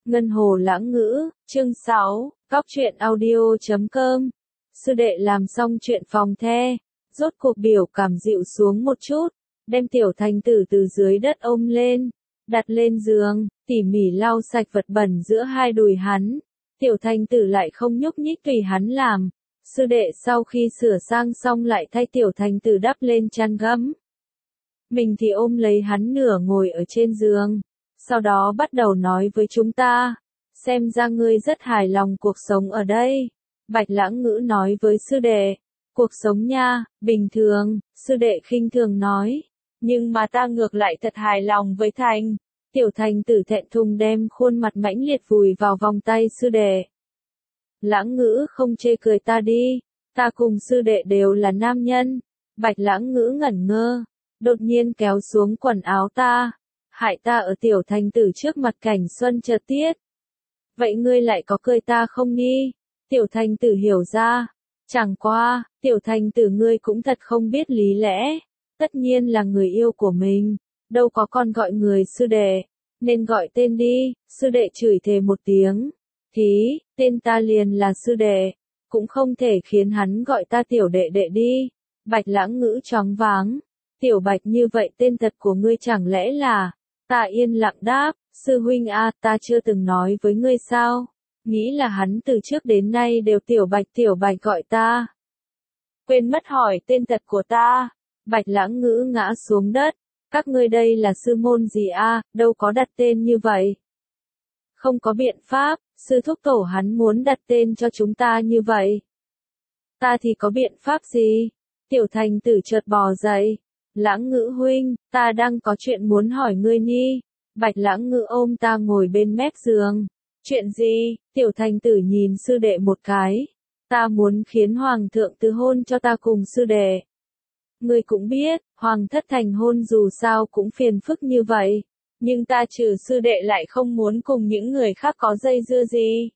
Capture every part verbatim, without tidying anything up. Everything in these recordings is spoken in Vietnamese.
Ngân Hồ Lãng Ngữ, chương sáu, Cóc truyện audio chấm com. Sư đệ làm xong chuyện phòng the, rốt cuộc biểu cảm dịu xuống một chút, đem tiểu thành tử từ dưới đất ôm lên, đặt lên giường, tỉ mỉ lau sạch vật bẩn giữa hai đùi hắn. Tiểu thành tử lại không nhúc nhích tùy hắn làm. Sư đệ sau khi sửa sang xong lại thay tiểu thành tử đắp lên chăn gấm. Mình thì ôm lấy hắn nửa ngồi ở trên giường. Sau đó bắt đầu nói với chúng ta, xem ra ngươi rất hài lòng cuộc sống ở đây. Bạch Lãng Ngữ nói với sư đệ, cuộc sống nha, bình thường, sư đệ khinh thường nói, nhưng mà ta ngược lại thật hài lòng với Thành. Tiểu thành tử thẹn thùng đem khuôn mặt mãnh liệt vùi vào vòng tay sư đệ. Lãng Ngữ không chê cười ta đi, ta cùng sư đệ đều là nam nhân. Bạch Lãng Ngữ ngẩn ngơ, đột nhiên kéo xuống quần áo ta, hại ta ở tiểu thành tử trước mặt cảnh xuân chợt tiết. Vậy ngươi lại có cười ta không đi? Tiểu thành tử hiểu ra. Chẳng qua, tiểu thành tử ngươi cũng thật không biết lý lẽ. Tất nhiên là người yêu của mình, đâu có con gọi người sư đệ, nên gọi tên đi. Sư đệ chửi thề một tiếng. Thí, tên ta liền là sư đệ, cũng không thể khiến hắn gọi ta tiểu đệ đệ đi. Bạch Lãng Ngữ choáng váng. Tiểu Bạch như vậy tên thật của ngươi chẳng lẽ là... Ta yên lặng đáp, sư huynh a, ta chưa từng nói với ngươi sao, nghĩ là hắn từ trước đến nay đều tiểu Bạch tiểu Bạch gọi ta. Quên mất hỏi tên thật của ta. Bạch Lãng Ngữ ngã xuống đất, các ngươi đây là sư môn gì a, đâu có đặt tên như vậy. Không có biện pháp, sư thúc tổ hắn muốn đặt tên cho chúng ta như vậy. Ta thì có biện pháp gì? Tiểu thành tử chợt bò dậy. Lãng Ngữ huynh, ta đang có chuyện muốn hỏi ngươi ni. Bạch Lãng Ngữ ôm ta ngồi bên mép giường. Chuyện gì? Tiểu thành tử nhìn sư đệ một cái. Ta muốn khiến hoàng thượng từ hôn cho ta cùng sư đệ. Ngươi cũng biết, hoàng thất thành hôn dù sao cũng phiền phức như vậy. Nhưng ta trừ sư đệ lại không muốn cùng những người khác có dây dưa gì.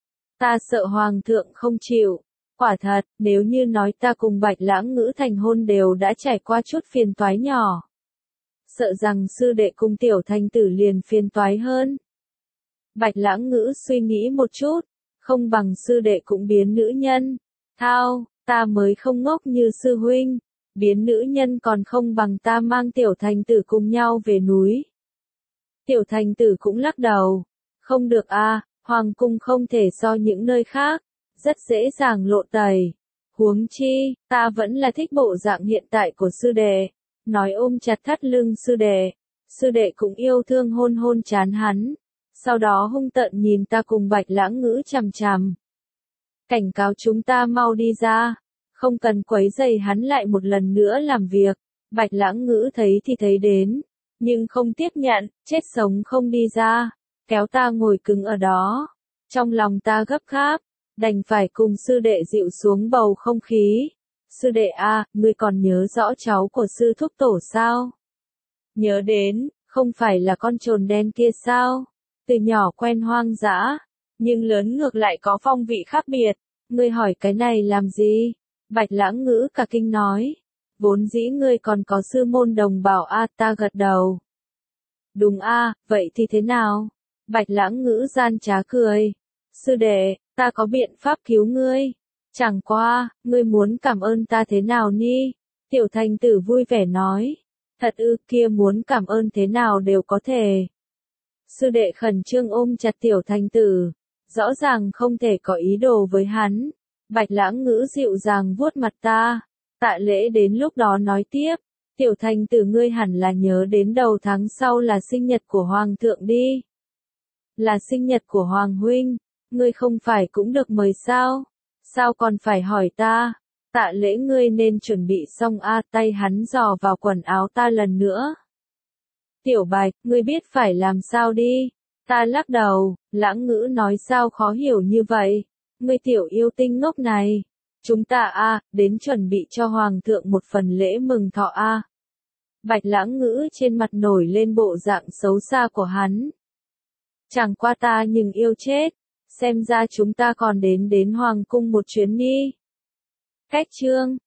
Ta sợ hoàng thượng không chịu. Quả thật, nếu như nói ta cùng Bạch Lãng Ngữ thành hôn đều đã trải qua chút phiền toái nhỏ. Sợ rằng sư đệ cùng tiểu thành tử liền phiền toái hơn. Bạch Lãng Ngữ suy nghĩ một chút, không bằng sư đệ cũng biến nữ nhân. Thao, ta mới không ngốc như sư huynh, biến nữ nhân còn không bằng ta mang tiểu thành tử cùng nhau về núi. Tiểu thành tử cũng lắc đầu, không được a, hoàng cung không thể so những nơi khác. Rất dễ dàng lộ tẩy. Huống chi, ta vẫn là thích bộ dạng hiện tại của sư đệ. Nói ôm chặt thắt lưng sư đệ. Sư đệ cũng yêu thương hôn hôn chán hắn. Sau đó hung tợn nhìn ta cùng Bạch Lãng Ngữ chằm chằm. Cảnh cáo chúng ta mau đi ra. Không cần quấy rầy hắn lại một lần nữa làm việc. Bạch Lãng Ngữ thấy thì thấy đến. Nhưng không tiếp nhận, chết sống không đi ra. Kéo ta ngồi cứng ở đó. Trong lòng ta gấp gáp. Đành phải cùng sư đệ dịu xuống bầu không khí. Sư đệ a, ngươi còn nhớ rõ cháu của sư thúc tổ sao? Nhớ đến, không phải là con trồn đen kia sao? Từ nhỏ quen hoang dã, nhưng lớn ngược lại có phong vị khác biệt. Ngươi hỏi cái này làm gì? Bạch Lãng Ngữ cả kinh nói. Vốn dĩ ngươi còn có sư môn đồng bào a, ta gật đầu. Đúng a, vậy thì thế nào? Bạch Lãng Ngữ gian trá cười. Sư đệ, ta có biện pháp cứu ngươi. Chẳng qua, ngươi muốn cảm ơn ta thế nào ni? Tiểu thành tử vui vẻ nói. Thật ư, kia muốn cảm ơn thế nào đều có thể. Sư đệ khẩn trương ôm chặt tiểu thành tử. Rõ ràng không thể có ý đồ với hắn. Bạch Lãng Ngữ dịu dàng vuốt mặt ta. Tạ lễ đến lúc đó nói tiếp. Tiểu thành tử ngươi hẳn là nhớ đến đầu tháng sau là sinh nhật của hoàng thượng đi. Là sinh nhật của hoàng huynh. Ngươi không phải cũng được mời sao? Sao còn phải hỏi ta? Tạ lễ ngươi nên chuẩn bị xong a, tay hắn dò vào quần áo ta lần nữa. Tiểu Bạch, ngươi biết phải làm sao đi? Ta lắc đầu. Lãng Ngữ nói sao khó hiểu như vậy? Ngươi tiểu yêu tinh ngốc này. Chúng ta a, đến chuẩn bị cho hoàng thượng một phần lễ mừng thọ a. Bạch Lãng Ngữ trên mặt nổi lên bộ dạng xấu xa của hắn. Chẳng qua ta nhưng yêu chết. Xem ra chúng ta còn đến đến hoàng cung một chuyến đi. Cách chương